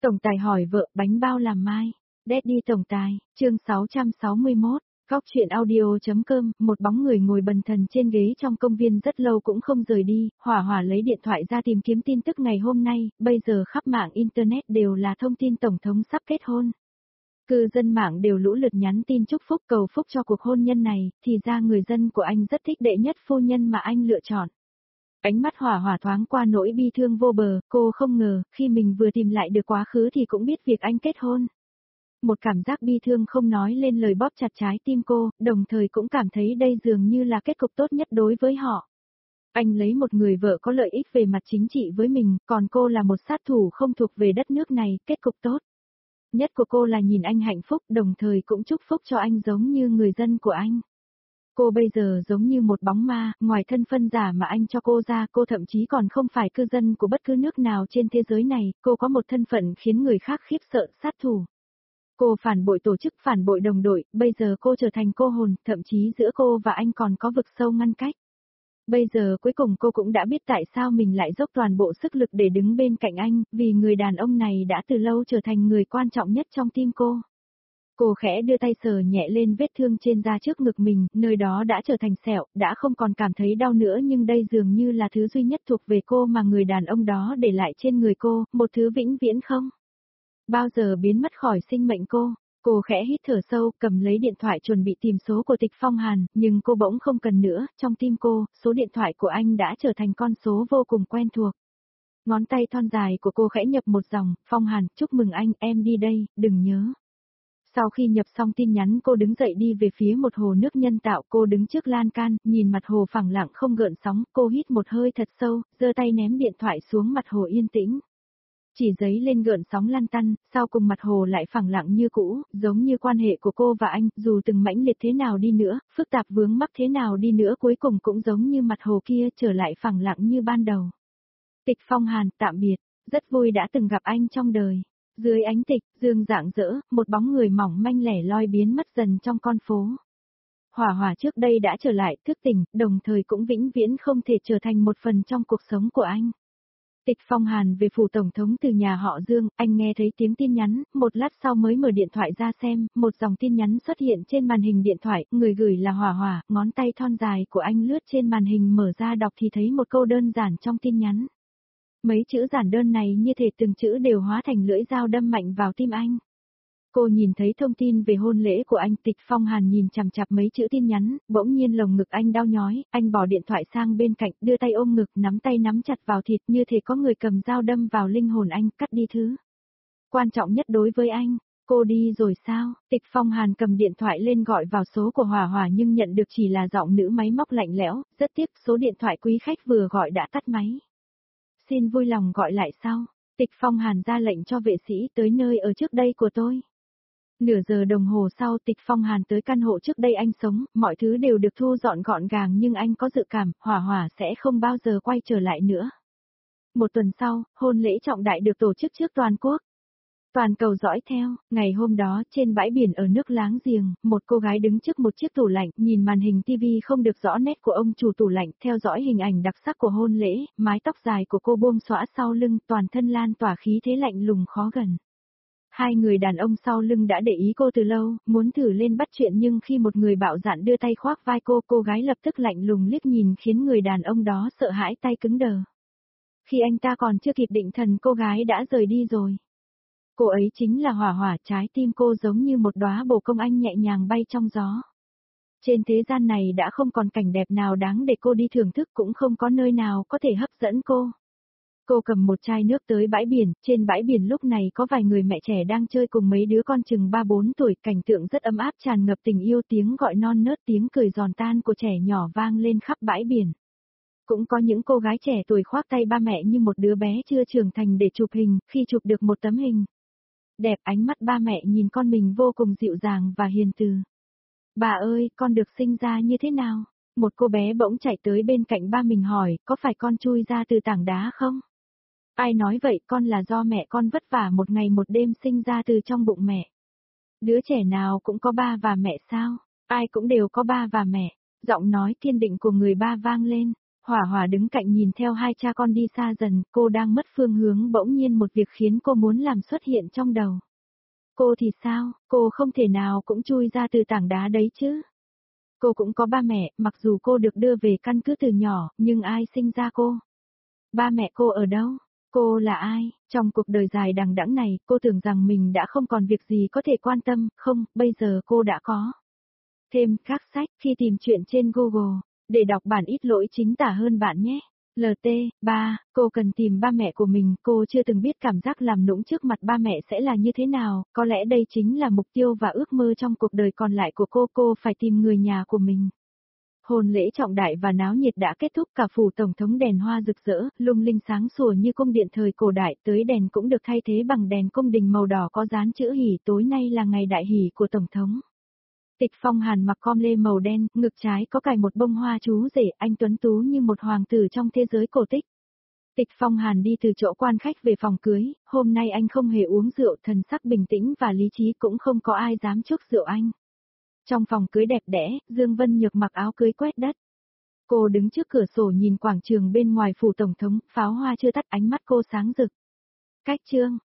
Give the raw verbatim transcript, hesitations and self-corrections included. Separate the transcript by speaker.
Speaker 1: Tổng tài hỏi vợ bánh bao làm mai. Daddy tổng tài, chương sáu trăm sáu mươi mốt, góc chuyện audio.com, một bóng người ngồi bần thần trên ghế trong công viên rất lâu cũng không rời đi, hỏa hỏa lấy điện thoại ra tìm kiếm tin tức ngày hôm nay, bây giờ khắp mạng Internet đều là thông tin Tổng thống sắp kết hôn. Cư dân mạng đều lũ lượt nhắn tin chúc phúc cầu phúc cho cuộc hôn nhân này, thì ra người dân của anh rất thích đệ nhất phu nhân mà anh lựa chọn. Ánh mắt hỏa hỏa thoáng qua nỗi bi thương vô bờ, cô không ngờ, khi mình vừa tìm lại được quá khứ thì cũng biết việc anh kết hôn. Một cảm giác bi thương không nói lên lời bóp chặt trái tim cô, đồng thời cũng cảm thấy đây dường như là kết cục tốt nhất đối với họ. Anh lấy một người vợ có lợi ích về mặt chính trị với mình, còn cô là một sát thủ không thuộc về đất nước này, kết cục tốt nhất của cô là nhìn anh hạnh phúc, đồng thời cũng chúc phúc cho anh giống như người dân của anh. Cô bây giờ giống như một bóng ma, ngoài thân phận giả mà anh cho cô ra, cô thậm chí còn không phải cư dân của bất cứ nước nào trên thế giới này, cô có một thân phận khiến người khác khiếp sợ, sát thủ. Cô phản bội tổ chức, phản bội đồng đội, bây giờ cô trở thành cô hồn, thậm chí giữa cô và anh còn có vực sâu ngăn cách. Bây giờ cuối cùng cô cũng đã biết tại sao mình lại dốc toàn bộ sức lực để đứng bên cạnh anh, vì người đàn ông này đã từ lâu trở thành người quan trọng nhất trong tim cô. Cô khẽ đưa tay sờ nhẹ lên vết thương trên da trước ngực mình, nơi đó đã trở thành sẹo, đã không còn cảm thấy đau nữa, nhưng đây dường như là thứ duy nhất thuộc về cô mà người đàn ông đó để lại trên người cô, một thứ vĩnh viễn không bao giờ biến mất khỏi sinh mệnh cô. Cô khẽ hít thở sâu, cầm lấy điện thoại chuẩn bị tìm số của Tịch Phong Hàn, nhưng cô bỗng không cần nữa, trong tim cô, số điện thoại của anh đã trở thành con số vô cùng quen thuộc. Ngón tay thon dài của cô khẽ nhập một dòng, Phong Hàn, chúc mừng anh, em đi đây, đừng nhớ. Sau khi nhập xong tin nhắn cô đứng dậy đi về phía một hồ nước nhân tạo, cô đứng trước lan can, nhìn mặt hồ phẳng lặng không gợn sóng, cô hít một hơi thật sâu, giơ tay ném điện thoại xuống mặt hồ yên tĩnh. Chỉ giấy lên gợn sóng lăn tăn, sau cùng mặt hồ lại phẳng lặng như cũ, giống như quan hệ của cô và anh, dù từng mãnh liệt thế nào đi nữa, phức tạp vướng mắc thế nào đi nữa cuối cùng cũng giống như mặt hồ kia trở lại phẳng lặng như ban đầu. Tịch Phong Hàn, tạm biệt, rất vui đã từng gặp anh trong đời. Dưới ánh tịch, dương rạng rỡ, một bóng người mỏng manh lẻ loi biến mất dần trong con phố. Hỏa hỏa trước đây đã trở lại, thức tỉnh, đồng thời cũng vĩnh viễn không thể trở thành một phần trong cuộc sống của anh. Tịch Phong Hàn về phủ tổng thống từ nhà họ Dương, anh nghe thấy tiếng tin nhắn, một lát sau mới mở điện thoại ra xem, một dòng tin nhắn xuất hiện trên màn hình điện thoại, người gửi là Hỏa Hỏa, ngón tay thon dài của anh lướt trên màn hình mở ra đọc thì thấy một câu đơn giản trong tin nhắn. Mấy chữ giản đơn này như thể từng chữ đều hóa thành lưỡi dao đâm mạnh vào tim anh. Cô nhìn thấy thông tin về hôn lễ của anh. Tịch Phong Hàn nhìn chằm chằm mấy chữ tin nhắn, bỗng nhiên lồng ngực anh đau nhói, anh bỏ điện thoại sang bên cạnh, đưa tay ôm ngực, nắm tay nắm chặt vào thịt như thể có người cầm dao đâm vào linh hồn anh, cắt đi thứ quan trọng nhất đối với anh. Cô đi rồi sao? Tịch Phong Hàn cầm điện thoại lên gọi vào số của Hỏa Hỏa nhưng nhận được chỉ là giọng nữ máy móc lạnh lẽo, rất tiếc số điện thoại quý khách vừa gọi đã tắt máy. Xin vui lòng gọi lại sau. Tịch Phong Hàn ra lệnh cho vệ sĩ tới nơi ở trước đây của tôi. Nửa giờ đồng hồ sau Tịch Phong Hàn tới căn hộ trước đây anh sống, mọi thứ đều được thu dọn gọn gàng nhưng anh có dự cảm, Hỏa Hỏa sẽ không bao giờ quay trở lại nữa. Một tuần sau, hôn lễ trọng đại được tổ chức trước toàn quốc. Toàn cầu dõi theo, ngày hôm đó trên bãi biển ở nước láng giềng, một cô gái đứng trước một chiếc tủ lạnh, nhìn màn hình tivi không được rõ nét của ông chủ tủ lạnh, theo dõi hình ảnh đặc sắc của hôn lễ, mái tóc dài của cô buông xõa sau lưng, toàn thân lan tỏa khí thế lạnh lùng khó gần. Hai người đàn ông sau lưng đã để ý cô từ lâu, muốn thử lên bắt chuyện nhưng khi một người bạo dạn đưa tay khoác vai cô, cô gái lập tức lạnh lùng liếc nhìn khiến người đàn ông đó sợ hãi tay cứng đờ. Khi anh ta còn chưa kịp định thần cô gái đã rời đi rồi. Cô ấy chính là Hỏa Hỏa, trái tim cô giống như một đóa bồ công anh nhẹ nhàng bay trong gió. Trên thế gian này đã không còn cảnh đẹp nào đáng để cô đi thưởng thức, cũng không có nơi nào có thể hấp dẫn cô. Cô cầm một chai nước tới bãi biển, trên bãi biển lúc này có vài người mẹ trẻ đang chơi cùng mấy đứa con chừng ba bốn tuổi, cảnh tượng rất ấm áp tràn ngập tình yêu, tiếng gọi non nớt, tiếng cười giòn tan của trẻ nhỏ vang lên khắp bãi biển. Cũng có những cô gái trẻ tuổi khoác tay ba mẹ như một đứa bé chưa trưởng thành để chụp hình, khi chụp được một tấm hình đẹp, ánh mắt ba mẹ nhìn con mình vô cùng dịu dàng và hiền từ. Bà ơi, con được sinh ra như thế nào? Một cô bé bỗng chạy tới bên cạnh ba mình hỏi, có phải con chui ra từ tảng đá không? Ai nói vậy, con là do mẹ con vất vả một ngày một đêm sinh ra từ trong bụng mẹ. Đứa trẻ nào cũng có ba và mẹ sao? Ai cũng đều có ba và mẹ. Giọng nói kiên định của người ba vang lên. Hỏa Hỏa đứng cạnh nhìn theo hai cha con đi xa dần, cô đang mất phương hướng bỗng nhiên một việc khiến cô muốn làm xuất hiện trong đầu. Cô thì sao, cô không thể nào cũng chui ra từ tảng đá đấy chứ. Cô cũng có ba mẹ, mặc dù cô được đưa về căn cứ từ nhỏ, nhưng ai sinh ra cô? Ba mẹ cô ở đâu? Cô là ai? Trong cuộc đời dài đằng đẵng này, cô tưởng rằng mình đã không còn việc gì có thể quan tâm, không, bây giờ cô đã có. Thêm các sách khi tìm chuyện trên Google, để đọc bản ít lỗi chính tả hơn bạn nhé. lờ tê, ba, cô cần tìm ba mẹ của mình, cô chưa từng biết cảm giác làm nũng trước mặt ba mẹ sẽ là như thế nào, có lẽ đây chính là mục tiêu và ước mơ trong cuộc đời còn lại của cô, cô phải tìm người nhà của mình. Hôn lễ trọng đại và náo nhiệt đã kết thúc, cả phủ tổng thống đèn hoa rực rỡ, lung linh sáng sủa như cung điện thời cổ đại, tới đèn cũng được thay thế bằng đèn cung đình màu đỏ có dán chữ hỉ, tối nay là ngày đại hỉ của tổng thống. Tịch Phong Hàn mặc com lê màu đen, ngực trái có cài một bông hoa chú rể, anh tuấn tú như một hoàng tử trong thế giới cổ tích. Tịch Phong Hàn đi từ chỗ quan khách về phòng cưới, hôm nay anh không hề uống rượu, thần sắc bình tĩnh và lý trí, cũng không có ai dám chuốc rượu anh. Trong phòng cưới đẹp đẽ, Dương Vân Nhược mặc áo cưới quét đất. Cô đứng trước cửa sổ nhìn quảng trường bên ngoài phủ tổng thống, pháo hoa chưa tắt, ánh mắt cô sáng rực. Cách chương